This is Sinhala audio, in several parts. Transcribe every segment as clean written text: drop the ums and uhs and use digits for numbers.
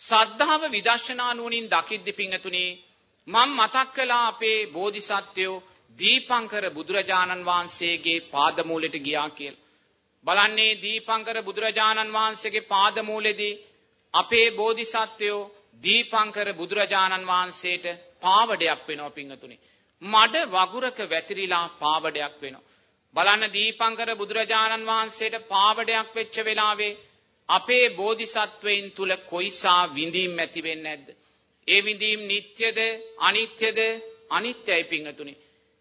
සද්ධාව විදර්ශනා නුවණින් දකිද්දි පිංගතුනි මම මතක් කළා අපේ බෝධිසත්වයෝ දීපංකර බුදුරජාණන් වහන්සේගේ පාදමූලෙට ගියා කියලා. බලන්නේ දීපංකර බුදුරජාණන් වහන්සේගේ පාදමූලෙදී අපේ බෝධිසත්වයෝ දීපංකර බුදුරජාණන් වහන්සේට පාවඩයක් වෙනවා පිංගතුනි. මඩ වගුරක වැතිරිලා පාවඩයක් වෙනවා. බලන්න දීපංකර බුදුරජාණන් වහන්සේට පාවඩයක් වෙච්ච වෙලාවේ අපේ බෝධිසත්වයින් තුල කොයිසා විඳීම් ඇති වෙන්නේ නැද්ද? ඒ විඳීම් නිට්ටයද අනිත්‍යද? අනිත්‍යයි පිංගතුනි.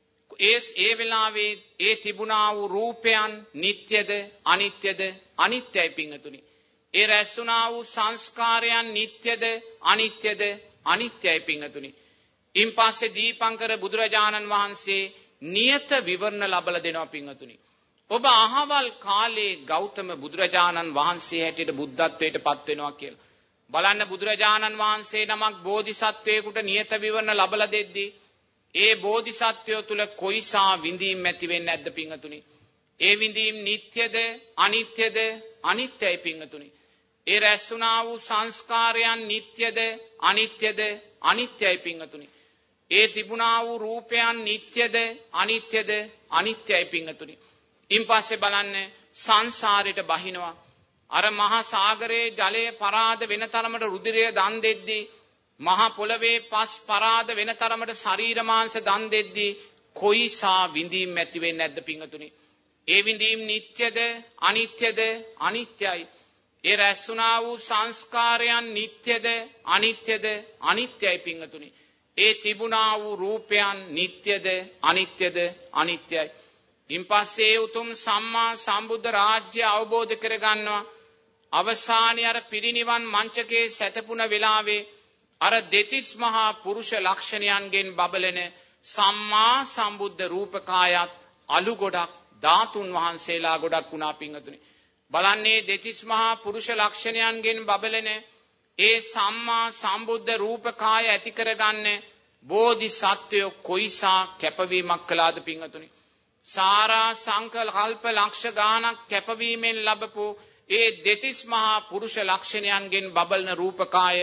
ඒ වෙලාවේ ඒ තිබුණා වූ රූපයන් නිට්ටයද අනිත්‍යද? අනිත්‍යයි පිංගතුනි. ඒ රැස්ුණා වූ සංස්කාරයන් නිට්ටයද අනිත්‍යද? අනිත්‍යයි පිංගතුනි. ඉන්පස්සේ දීපංකර බුදුරජාණන් වහන්සේ නියත විවරණ ලබලා දෙනවා පිංගතුනි. ඔබ අහවල් කාලේ ගෞතම බුදුරජාණන් වහන්සේ හැටියට බුද්ධත්වයට පත් වෙනවා කියලා. බලන්න බුදුරජාණන් වහන්සේ නමක් බෝධිසත්වයෙකුට නියත විවරණ ලබලා දෙද්දී ඒ බෝධිසත්වය තුල කොයිසා විඳීම් ඇති වෙන්නේ නැද්ද පිංගතුනි? ඒ විඳීම් නිට්ටයද අනිත්‍යද? අනිත්‍යයි පිංගතුනි. ඒ රැස්ුණා වූ සංස්කාරයන් නිට්ටයද අනිත්‍යද? අනිත්‍යයි පිංගතුනි. ඒ තිබුණා වූ රූපයන් නිට්ටයද අනිත්‍යද? අනිත්‍යයි පිංගතුනි. ඉන්පස්සේ බලන්න සංසාරයට බහිනවා. අර මහා සාගරයේ ජලය පරාද වෙන තරමට රුධිරය දන් දෙද්දී මහා පොළවේ පස් පරාද වෙන තරමට ශරීර මාංශ දන් දෙද්දී කොයිසා විඳීම් ඇති වෙන්නේ නැද්ද පිංගතුනි? ඒ විඳීම් නිට්ටයද අනිත්‍යද? අනිත්‍යයි. ඒ රැස්ුණා වූ සංස්කාරයන් නිට්ටයද අනිත්‍යද? අනිත්‍යයි පිංගතුනි. ඒ තිබුණා වූ රූපයන් නිට්ටයද අනිත්‍යද? අනිත්‍යයි. ඉන්පස්සේ උතුම් සම්මා සම්බුද්ධ රාජ්‍ය අවබෝධ කරගන්නවා. අවසානයේ අර පිරිනිවන් මංචකේ සැතපුණ වෙලාවේ අර දෙතිස් මහා පුරුෂ ලක්ෂණයන්ගෙන් බබලෙන සම්මා සම්බුද්ධ රූපකායත් අලු ගොඩක් ධාතුන් වහන්සේලා ගොඩක් වුණා පිංගතුනි. බලන්නේ දෙතිස් මහා පුරුෂ ලක්ෂණයන්ගෙන් බබලෙන ඒ සම්මා සම්බුද්ධ රූපකාය ඇති කරගන්න බෝධිසත්වයෝ කොයිසා කැපවීමක් කළාද පිංගතුනි? සාරා සංකල්ප ලක්ෂ ගානක් කැපවීමෙන් ලැබපු ඒ දෙතිස් මහා පුරුෂ ලක්ෂණයන්ගෙන් බබලන රූපකාය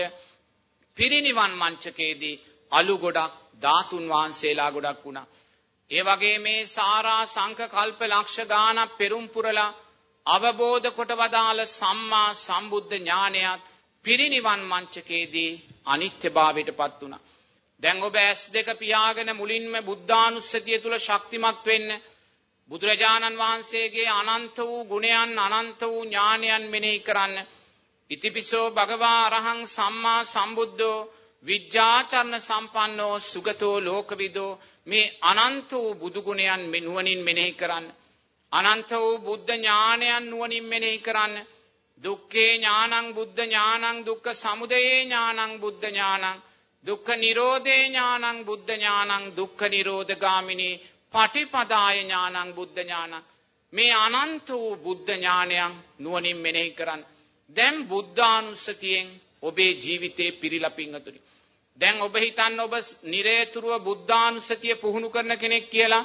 පිරිනිවන් මංචකයේදී අලු ගොඩක් ධාතුන් වහන්සේලා ගොඩක් වුණා. ඒ වගේ මේ සාරා සංකල්ප ලක්ෂ ගානක් පෙරම් පුරලා අවබෝධ කොට වදාළ සම්මා සම්බුද්ධ ඥානයත් පිරිනිවන් මංචකයේදී අනිත්‍යභාවයටපත් වුණා. දැන් ඔබ ඇස් දෙක පියාගෙන මුලින්ම බුද්ධානුස්සතිය තුල ශක්තිමත් වෙන්න බුදුරජාණන් වහන්සේගේ අනන්ත වූ ගුණයන් අනන්ත වූ ඥානයන් මෙනෙහි කරන්න. ඉතිපිසෝ භගවා අරහං සම්මා සම්බුද්ධෝ විජ්ජාචරණ සම්පන්නෝ සුගතෝ ලෝකවිදෝ මේ අනන්ත වූ බුදු ගුණයන් නුවණින් මෙනෙහි කරන්න. අනන්ත වූ බුද්ධ ඥානයන් නුවණින් මෙනෙහි කරන්න. දුක්ඛේ ඥානං බුද්ධ ඥානං දුක්ඛ සමුදයේ ඥානං බුද්ධ ඥානං දුක්ඛ නිරෝධේ ඥානං බුද්ධ ඥානං දුක්ඛ නිරෝධ ගාමිනී පටිපදාය ඥානං බුද්ධ ඥානං මේ අනන්ත වූ බුද්ධ ඥානයන් නුවණින් මෙනෙහි කරන්න. දැන් බුද්ධානුස්සතියෙන් ඔබේ ජීවිතේ පිරීලා පිංගතුනි. දැන් ඔබ හිතන්න ඔබ නිරේතුරුව බුද්ධානුස්සතිය පුහුණු කරන කෙනෙක් කියලා.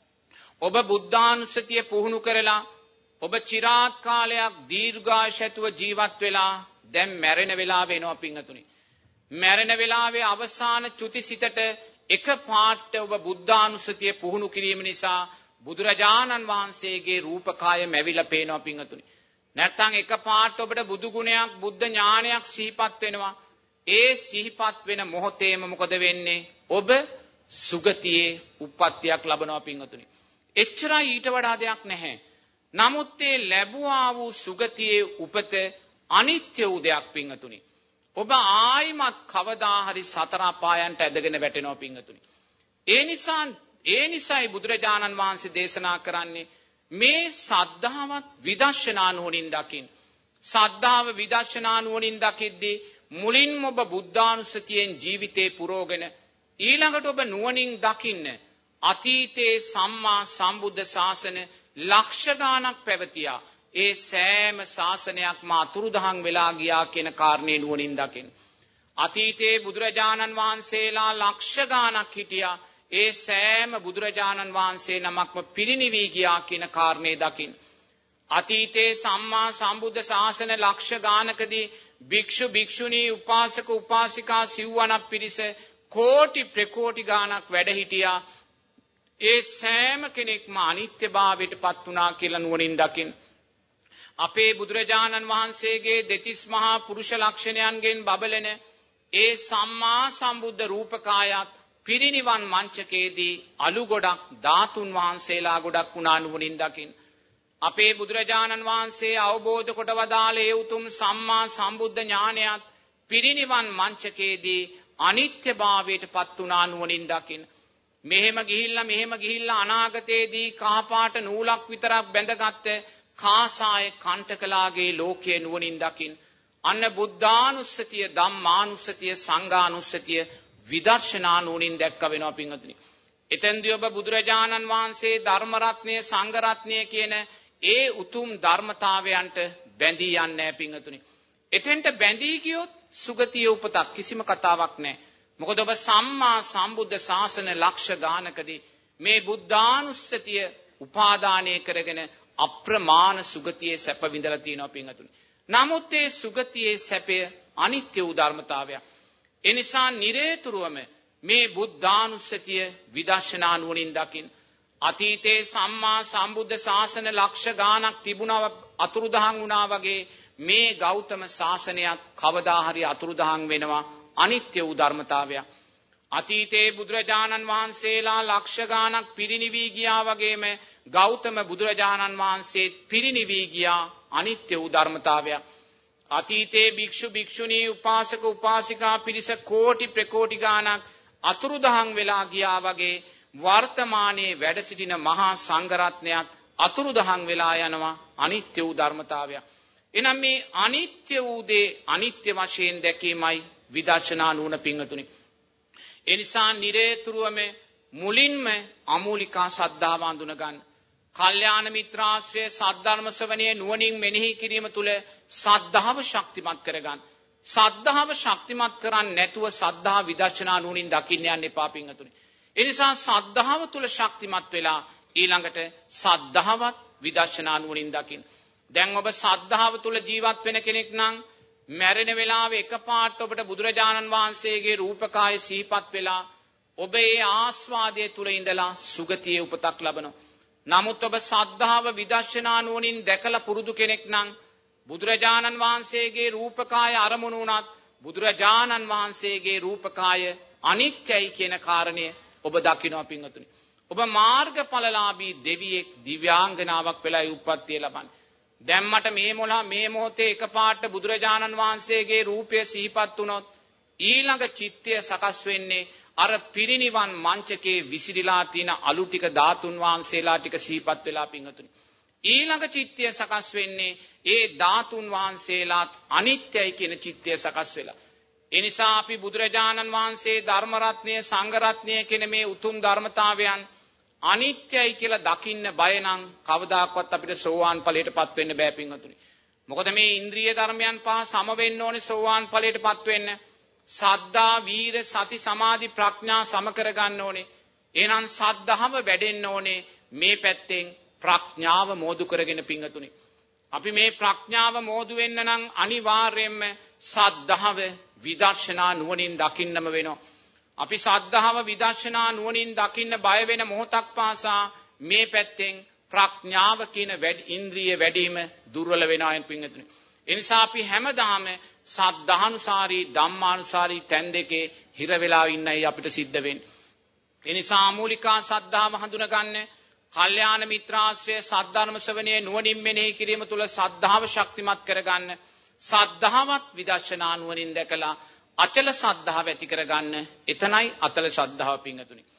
ඔබ බුද්ධානුස්සතිය පුහුණු කරලා ඔබ চিරාත් කාලයක් දීර්ඝාෂතුව ජීවත් වෙලා දැන් මැරෙන වෙලාව එනවා පිංගතුනි. මැරෙන වෙලාවේ අවසාන චුතිසිතට එක පාට ඔබ බුද්ධානුස්සතිය පුහුණු කිරීම නිසා බුදුරජාණන් වහන්සේගේ රූපකාය මැවිලා පේනවා පිංගතුනි. නැත්නම් එක පාට ඔබට බුදු ගුණයක් බුද්ධ ඥානයක් සිහිපත් වෙනවා. ඒ සිහිපත් වෙන මොහොතේම මොකද වෙන්නේ? ඔබ සුගතියේ උප්පත්තියක් ලබනවා පිංගතුනි. එච්චරයි ඊට වඩා දෙයක් නැහැ. නමුත් ඒ ලැබුවා වූ සුගතියේ උපත අනිත්‍ය වූ දෙයක් පිංගතුනි. ඔබ ආයිමත් කවදා හරි සතර අපායන්ට ඇදගෙන වැටෙනවා පිංගතුනි. ඒ නිසායි බුදුරජාණන් වහන්සේ දේශනා කරන්නේ මේ සද්ධාවත් විදර්ශනා නුවණින් දකින්න. සද්ධාව විදර්ශනා නුවණින් දකිද්දී මුලින්ම ඔබ බුද්ධානුස්සතියෙන් ජීවිතේ පුරෝගෙන ඊළඟට ඔබ නුවණින් දකින්න අතීතයේ සම්මා සම්බුද්ධ ශාසන ලක්ෂ ගාණක් පැවතියා. ඒ සෑම ශාසනයක්ම අතුරුදහන් වෙලා ගියා කියන කාරණේ නුවණින් දකින්න. අතීතයේ බුදුරජාණන් වහන්සේලා ලක්ෂ ගාණක් හිටියා. ඒ සෑම බුදුරජාණන් වහන්සේ නමක්ම පිරිනිවී ගියා කියන කාරණේ දකින්න. අතීතේ සම්මා සම්බුද්ධ ශාසන ලක්ෂ ගානකදී භික්ෂු භික්ෂුණී උපාසක උපාසිකා සිව්වනක් පිරිස කෝටි ප්‍රකෝටි ගානක් වැඩ හිටියා. ඒ සෑම කෙනෙක්ම අනිත්‍යභාවයට පත් වුණා කියලා නුවණින් දකින්න. අපේ බුදුරජාණන් වහන්සේගේ දෙතිස් මහා පුරුෂ ලක්ෂණයන්ගෙන් බබලෙන ඒ සම්මා සම්බුද්ධ රූපකායත් පිරිනිවන් මංචකයේදී අලු ගොඩක් ධාතුන් වහන්සේලා ගොඩක් වුණා නුවණින් දකින්න. අපේ බුදුරජාණන් වහන්සේ අවබෝධ කොට වදාළ ඒ උතුම් සම්මා සම්බුද්ධ ඥානයත් පිරිනිවන් මංචකයේදී අනිත්‍යභාවයට පත් වුණා නුවණින් දකින්න. මෙහෙම ගිහිල්ලා අනාගතයේදී කහපාට නූලක් විතරක් බැඳගත්ත කාසාය කණ්ඨකලාගේ ලෝකයේ නුවණින් දකින්න. අන්න බුද්ධානුස්සතිය, ධම්මානුස්සතිය, සංඝානුස්සතිය විදර්ශනා නුවණින් දැක්ක වෙනවා පින්වතුනි. එතෙන්දී ඔබ බුදුරජාණන් වහන්සේ ධර්ම රත්නය, සංඝ රත්නය කියන ඒ උතුම් ධර්මතාවයන්ට බැඳී යන්නේ නැහැ පින්වතුනි. එතෙන්ට බැඳී ගියොත් සුගතිය උපතක් කිසිම කතාවක් නැහැ. මොකද ඔබ සම්මා සම්බුද්ධ ශාසන ලක්ෂ ගානකදී මේ බුද්ධානුස්සතිය උපාදානය කරගෙන අප්‍රමාණ සුගතියේ සැප විඳලා තියෙනවා පින්වතුනි. නමුත් ඒ සුගතියේ සැපය අනිත්‍ය වූ ධර්මතාවයක්. ඒ නිසා නිරේතුරුවම මේ බුද්ධානුස්සතිය විදර්ශනා නුවණින් දකින්න. අතීතේ සම්මා සම්බුද්ධ ශාසන ලක්ෂ ගානක් තිබුණා අතුරුදහන් වුණා වගේ මේ ගෞතම ශාසනයත් කවදා හරි අතුරුදහන් වෙනවා. අනිත්‍ය වූ ධර්මතාවයක්. අතීතේ බුදුරජාණන් වහන්සේලා ලක්ෂ ගානක් පිරිනිවි ගියා වගේම ගෞතම බුදුරජාණන් වහන්සේ පිරිනිවි ගියා. අනිත්‍ය වූ ධර්මතාවයක්. අතීතේ භික්ෂු භික්ෂුණී උපාසක උපාසිකා පිරිස කෝටි ප්‍රකෝටි ගානක් අතුරුදහන් වෙලා ගියා වගේ වර්තමානයේ වැඩ සිටින මහා සංඝ රත්නයත් අතුරුදහන් වෙලා යනවා. අනිත්‍ය වූ ධර්මතාවයක්. එනම් මේ අනිත්‍ය වූ දේ අනිත්‍ය වශයෙන් දැකීමයි විදර්ශනා නුවණ පිංගතුනි. ඒ නිසා නිරේතුරුවම මුලින්ම අමූලිකා සද්ධාව අඳුන ගන්න. කල්යාණ මිත්‍රාශ්‍රය සද්ධර්ම ශ්‍රවණයේ නුවණින් මෙනෙහි කිරීම තුළ සද්ධාව ශක්තිමත් කරගන්න. සද්ධාව ශක්තිමත් කරන්නේ නැතුව සද්ධා විදර්ශනා නුවණින් දකින්න යන්න එපා පිංගතුනි. ඒ නිසා සද්ධාව තුළ ශක්තිමත් වෙලා ඊළඟට සද්ධාවත් විදර්ශනා නුවණින් දකින්න. දැන් ඔබ සද්ධාව තුළ ජීවත් වෙන කෙනෙක් නම් මැරෙන වෙලාවේ එකපාරට ඔබට බුදුරජාණන් වහන්සේගේ රූපකාය සිහිපත් වෙලා ඔබ ඒ ආස්වාදයේ තුල ඉඳලා සුගතියේ උපතක් ලබනවා. නමුත් ඔබ සද්ධාව විදර්ශනා නුවණින් දැකලා පුරුදු කෙනෙක් නම් බුදුරජාණන් වහන්සේගේ රූපකාය අරමුණු වුණත් බුදුරජාණන් වහන්සේගේ රූපකාය අනිත්‍යයි කියන කාරණය ඔබ දකිනවා පින්වතුනි. ඔබ මාර්ගඵලලාභී දෙවියෙක් දිව්‍යාංගනාවක් වෙලා උප්පත්තිය ලබන්නේ. දැන් මට මේ මොහොතේ එකපාරට බුදුරජාණන් වහන්සේගේ රූපය සිහිපත් වුණොත් ඊළඟ චිත්තය සකස් වෙන්නේ අර පිරිනිවන් මංචකේ විසිරීලා තියෙන අලු ටික ධාතුන් වහන්සේලා ටික සිහිපත් වෙලා පින්වතුනි. ඊළඟ චිත්තය සකස් වෙන්නේ ඒ ධාතුන් වහන්සේලාත් අනිත්‍යයි කියන චිත්තය සකස් වෙලා. ඒ නිසා අපි බුදුරජාණන් වහන්සේ ධර්ම රත්නය සංඝ රත්නය කියන මේ උතුම් ධර්මතාවයන් අනිත්‍යයි කියලා දකින්න බය නම් කවදාකවත් අපිට සෝවාන් ඵලයටපත් වෙන්න බෑ පින්වතුනි. මොකද මේ ඉන්ද්‍රිය ධර්මයන් පහ සම වෙන්න ඕනේ සෝවාන් ඵලයටපත් වෙන්න. සද්ධා, වීර, සති, සමාධි, ප්‍රඥා සම කරගන්න ඕනේ. එහෙනම් සද්ධාව වැඩෙන්න ඕනේ මේ පැත්තෙන් ප්‍රඥාව මෝදු කරගෙන පින්වතුනි. අපි මේ ප්‍රඥාව මෝදු වෙන්න නම් අනිවාර්යයෙන්ම සද්ධාව විදර්ශනා නුවණින් දකින්නම වෙනවා. අපි සද්ධාව විදර්ශනා නුවණින් දකින්න බය වෙන මොහොතක් පාසා මේ පැත්තෙන් ප්‍රඥාව කියන ඉන්ද්‍රිය වැඩිම දුර්වල වෙනවා යන පින්වතුනි. ඒ නිසා අපි හැමදාම සද්ධානුසාරී ධම්මානුසාරී තැන් දෙකේ හිර වෙලා ඉන්නයි අපිට සිද්ධ වෙන්නේ. ඒ නිසා මූලිකා සද්ධාව හඳුනගන්න, කල්යාණ මිත්‍රාශ්‍රය සද්ධර්ම ශ්‍රවණයේ නුවණින් මෙනෙහි කිරීම තුළ සද්ධාව ශක්තිමත් කරගන්න, සද්ධාවත් විදර්ශනා නුවණින් දැකලා අචල සද්ධාව ඇති කරගන්න. එතනයි අතල ශ්‍රද්ධාව පින්වතුනි.